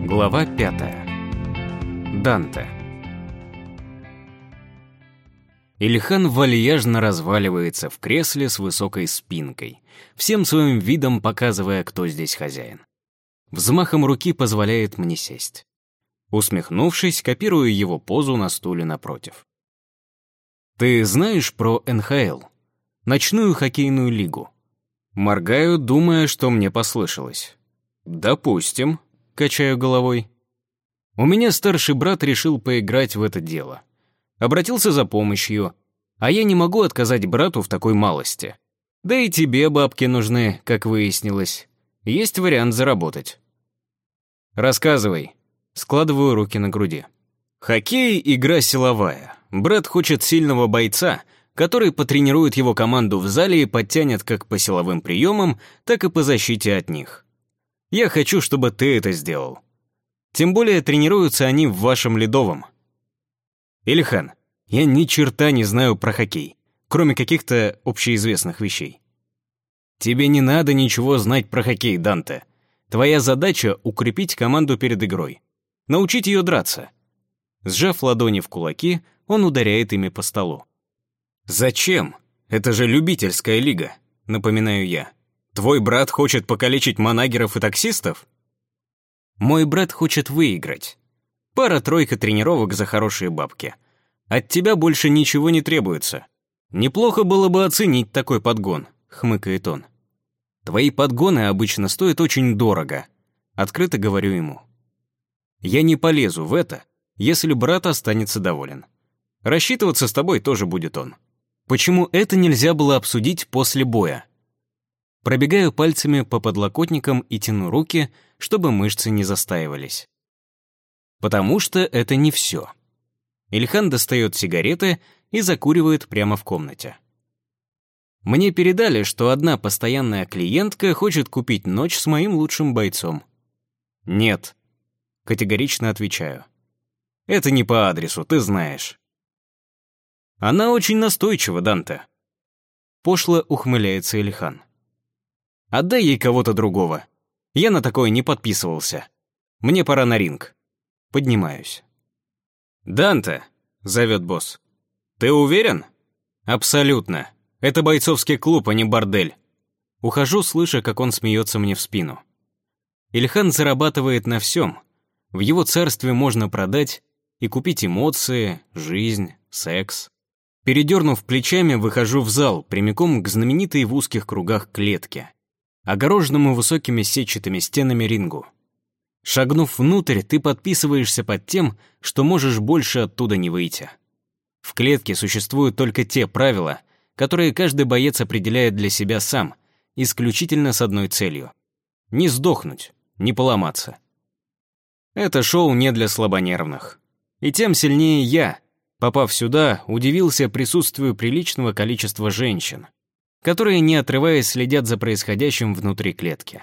Глава 5. Данте. Ильхан вальяжно разваливается в кресле с высокой спинкой, всем своим видом показывая, кто здесь хозяин. Взмахом руки позволяет мне сесть. Усмехнувшись, копирую его позу на стуле напротив. «Ты знаешь про НХЛ? Ночную хоккейную лигу?» Моргаю, думая, что мне послышалось. «Допустим», — качаю головой. «У меня старший брат решил поиграть в это дело. Обратился за помощью, а я не могу отказать брату в такой малости. Да и тебе бабки нужны, как выяснилось. Есть вариант заработать». «Рассказывай». Складываю руки на груди. Хоккей — игра силовая. Брат хочет сильного бойца, который потренирует его команду в зале и подтянет как по силовым приемам, так и по защите от них. Я хочу, чтобы ты это сделал. Тем более тренируются они в вашем ледовом. Ильхан, я ни черта не знаю про хоккей, кроме каких-то общеизвестных вещей. Тебе не надо ничего знать про хоккей, Данте. Твоя задача — укрепить команду перед игрой. Научить ее драться. Сжав ладони в кулаки, он ударяет ими по столу. «Зачем? Это же любительская лига», — напоминаю я. «Твой брат хочет покалечить манагеров и таксистов?» «Мой брат хочет выиграть. Пара-тройка тренировок за хорошие бабки. От тебя больше ничего не требуется. Неплохо было бы оценить такой подгон», — хмыкает он. «Твои подгоны обычно стоят очень дорого», — открыто говорю ему. «Я не полезу в это, если брат останется доволен. Рассчитываться с тобой тоже будет он. Почему это нельзя было обсудить после боя?» Пробегаю пальцами по подлокотникам и тяну руки, чтобы мышцы не застаивались. Потому что это не все. Ильхан достает сигареты и закуривает прямо в комнате. Мне передали, что одна постоянная клиентка хочет купить ночь с моим лучшим бойцом. «Нет», — категорично отвечаю. «Это не по адресу, ты знаешь». «Она очень настойчива, Данте». Пошло ухмыляется Ильхан. «Отдай ей кого-то другого. Я на такое не подписывался. Мне пора на ринг». Поднимаюсь. «Данте», — зовет босс. «Ты уверен?» «Абсолютно. Это бойцовский клуб, а не бордель». Ухожу, слыша, как он смеется мне в спину. Ильхан зарабатывает на всем. В его царстве можно продать и купить эмоции, жизнь, секс. Передернув плечами, выхожу в зал, прямиком к знаменитой в узких кругах клетке, огороженному высокими сетчатыми стенами рингу. Шагнув внутрь, ты подписываешься под тем, что можешь больше оттуда не выйти. В клетке существуют только те правила, которые каждый боец определяет для себя сам, исключительно с одной целью — не сдохнуть, не поломаться. Это шоу не для слабонервных. И тем сильнее я, попав сюда, удивился присутствию приличного количества женщин, которые, не отрываясь, следят за происходящим внутри клетки.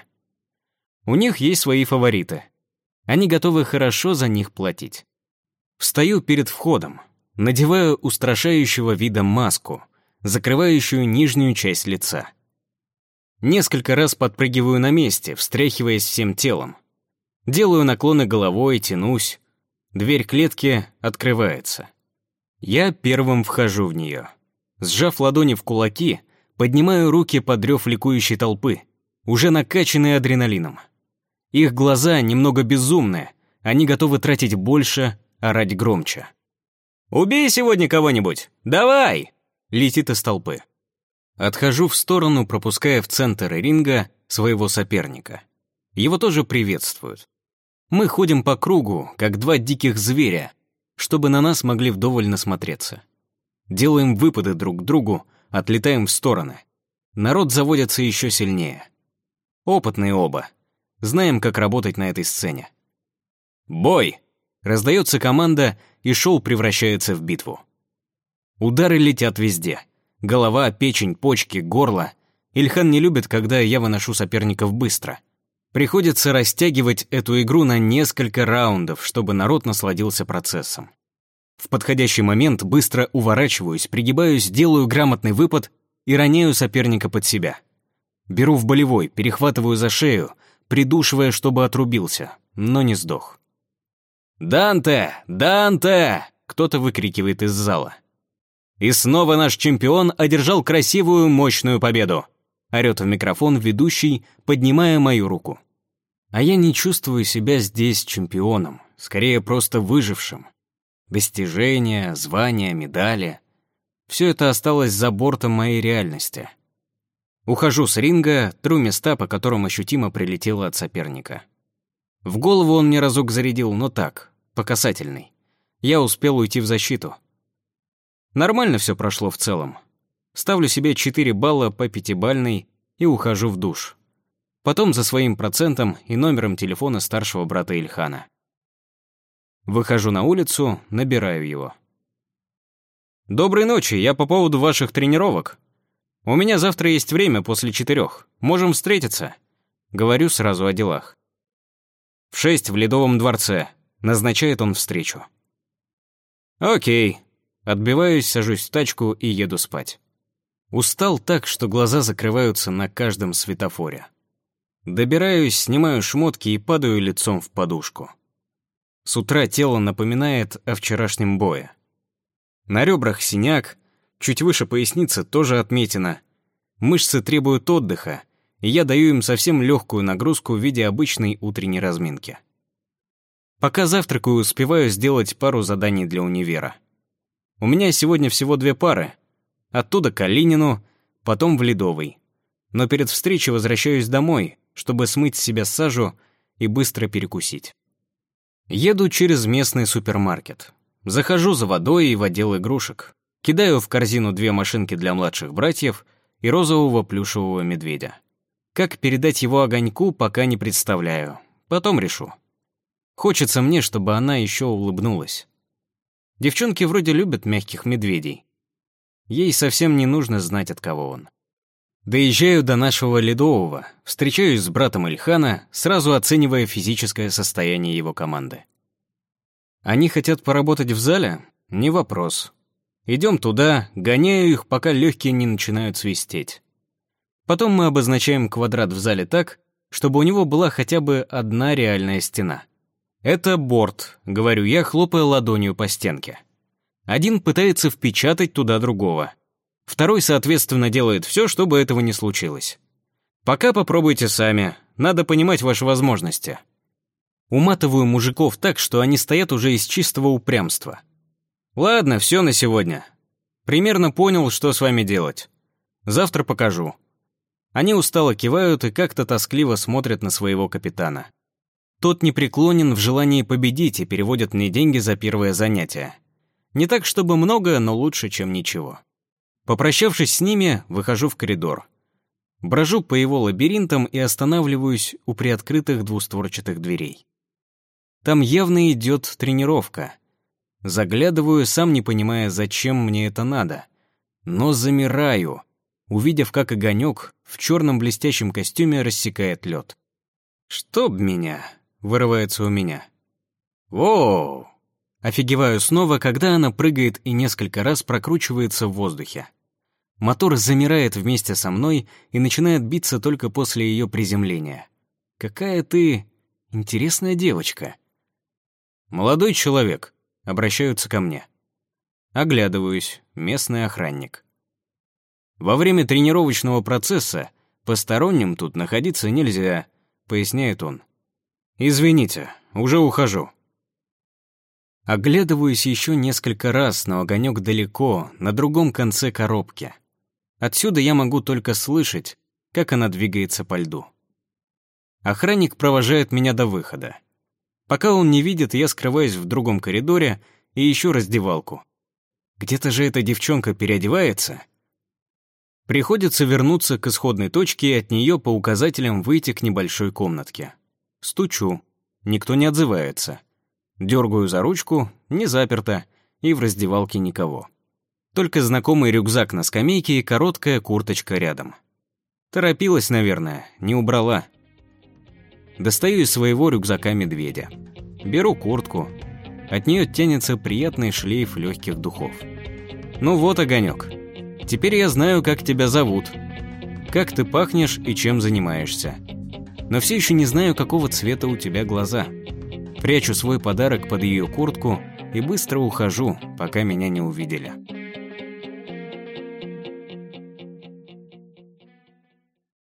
У них есть свои фавориты. Они готовы хорошо за них платить. Встаю перед входом, надеваю устрашающего вида маску, закрывающую нижнюю часть лица. Несколько раз подпрыгиваю на месте, встряхиваясь всем телом. Делаю наклоны головой, тянусь. Дверь клетки открывается. Я первым вхожу в нее. Сжав ладони в кулаки, поднимаю руки под рев ликующей толпы, уже накачанные адреналином. Их глаза немного безумные, они готовы тратить больше, орать громче. «Убей сегодня кого-нибудь! Давай!» — летит из толпы. Отхожу в сторону, пропуская в центр ринга своего соперника. Его тоже приветствуют. Мы ходим по кругу, как два диких зверя, чтобы на нас могли вдоволь насмотреться. Делаем выпады друг к другу, отлетаем в стороны. Народ заводится еще сильнее. Опытные оба. Знаем, как работать на этой сцене. «Бой!» — раздается команда, и шоу превращается в битву. Удары летят везде. Голова, печень, почки, горло. Ильхан не любит, когда я выношу соперников быстро. Приходится растягивать эту игру на несколько раундов, чтобы народ насладился процессом. В подходящий момент быстро уворачиваюсь, пригибаюсь, делаю грамотный выпад и роняю соперника под себя. Беру в болевой, перехватываю за шею, придушивая, чтобы отрубился, но не сдох. «Данте! Данте!» — кто-то выкрикивает из зала. «И снова наш чемпион одержал красивую, мощную победу!» — орёт в микрофон ведущий, поднимая мою руку. А я не чувствую себя здесь чемпионом, скорее просто выжившим. Достижения, звания, медали — все это осталось за бортом моей реальности. Ухожу с ринга, тру места, по которым ощутимо прилетело от соперника. В голову он мне разок зарядил, но так, по касательной. Я успел уйти в защиту. Нормально все прошло в целом. Ставлю себе 4 балла по 5-бальной и ухожу в душ. Потом за своим процентом и номером телефона старшего брата Ильхана. Выхожу на улицу, набираю его. «Доброй ночи, я по поводу ваших тренировок. У меня завтра есть время после 4. Можем встретиться?» Говорю сразу о делах. «В 6 в Ледовом дворце», — назначает он встречу. «Окей». Отбиваюсь, сажусь в тачку и еду спать. Устал так, что глаза закрываются на каждом светофоре. Добираюсь, снимаю шмотки и падаю лицом в подушку. С утра тело напоминает о вчерашнем бое. На ребрах синяк, чуть выше поясницы тоже отметина. Мышцы требуют отдыха, и я даю им совсем легкую нагрузку в виде обычной утренней разминки. Пока завтракаю, успеваю сделать пару заданий для универа. У меня сегодня всего 2 пары. Оттуда к Калинину, потом в Ледовый. Но перед встречей возвращаюсь домой, чтобы смыть с себя сажу и быстро перекусить. Еду через местный супермаркет. Захожу за водой и в отдел игрушек. Кидаю в корзину 2 машинки для младших братьев и розового плюшевого медведя. Как передать его огоньку, пока не представляю. Потом решу. Хочется мне, чтобы она еще улыбнулась. Девчонки вроде любят мягких медведей. Ей совсем не нужно знать, от кого он. Доезжаю до нашего Ледового, встречаюсь с братом Ильхана, сразу оценивая физическое состояние его команды. Они хотят поработать в зале? Не вопрос. Идем туда, гоняю их, пока легкие не начинают свистеть. Потом мы обозначаем квадрат в зале так, чтобы у него была хотя бы одна реальная стена. «Это борт», — говорю я, хлопая ладонью по стенке. Один пытается впечатать туда другого. Второй, соответственно, делает все, чтобы этого не случилось. Пока попробуйте сами, надо понимать ваши возможности. Уматываю мужиков так, что они стоят уже из чистого упрямства. Ладно, все на сегодня. Примерно понял, что с вами делать. Завтра покажу. Они устало кивают и как-то тоскливо смотрят на своего капитана. Тот непреклонен в желании победить и переводит мне деньги за первое занятие. Не так, чтобы много, но лучше, чем ничего. Попрощавшись с ними, выхожу в коридор. Брожу по его лабиринтам и останавливаюсь у приоткрытых двустворчатых дверей. Там явно идет тренировка. Заглядываю, сам не понимая, зачем мне это надо. Но замираю, увидев, как огонек в черном блестящем костюме рассекает лед. «Чтоб меня!» — вырывается у меня. «Воу!» Офигеваю снова, когда она прыгает и несколько раз прокручивается в воздухе. Мотор замирает вместе со мной и начинает биться только после ее приземления. «Какая ты интересная девочка!» «Молодой человек», — обращаются ко мне. Оглядываюсь, местный охранник. «Во время тренировочного процесса посторонним тут находиться нельзя», — поясняет он. «Извините, уже ухожу». Оглядываюсь еще несколько раз, но огонек далеко, на другом конце коробки. Отсюда я могу только слышать, как она двигается по льду. Охранник провожает меня до выхода. Пока он не видит, я скрываюсь в другом коридоре и ищу раздевалку. Где-то же эта девчонка переодевается. Приходится вернуться к исходной точке и от нее по указателям выйти к небольшой комнатке. Стучу. Никто не отзывается. Дергаю за ручку, не заперто, и в раздевалке никого. Только знакомый рюкзак на скамейке и короткая курточка рядом. Торопилась, наверное, не убрала. Достаю из своего рюкзака медведя. Беру куртку. От нее тянется приятный шлейф легких духов. Ну вот, огонек. Теперь я знаю, как тебя зовут, как ты пахнешь и чем занимаешься. но все еще не знаю, какого цвета у тебя глаза. Прячу свой подарок под ее куртку и быстро ухожу, пока меня не увидели.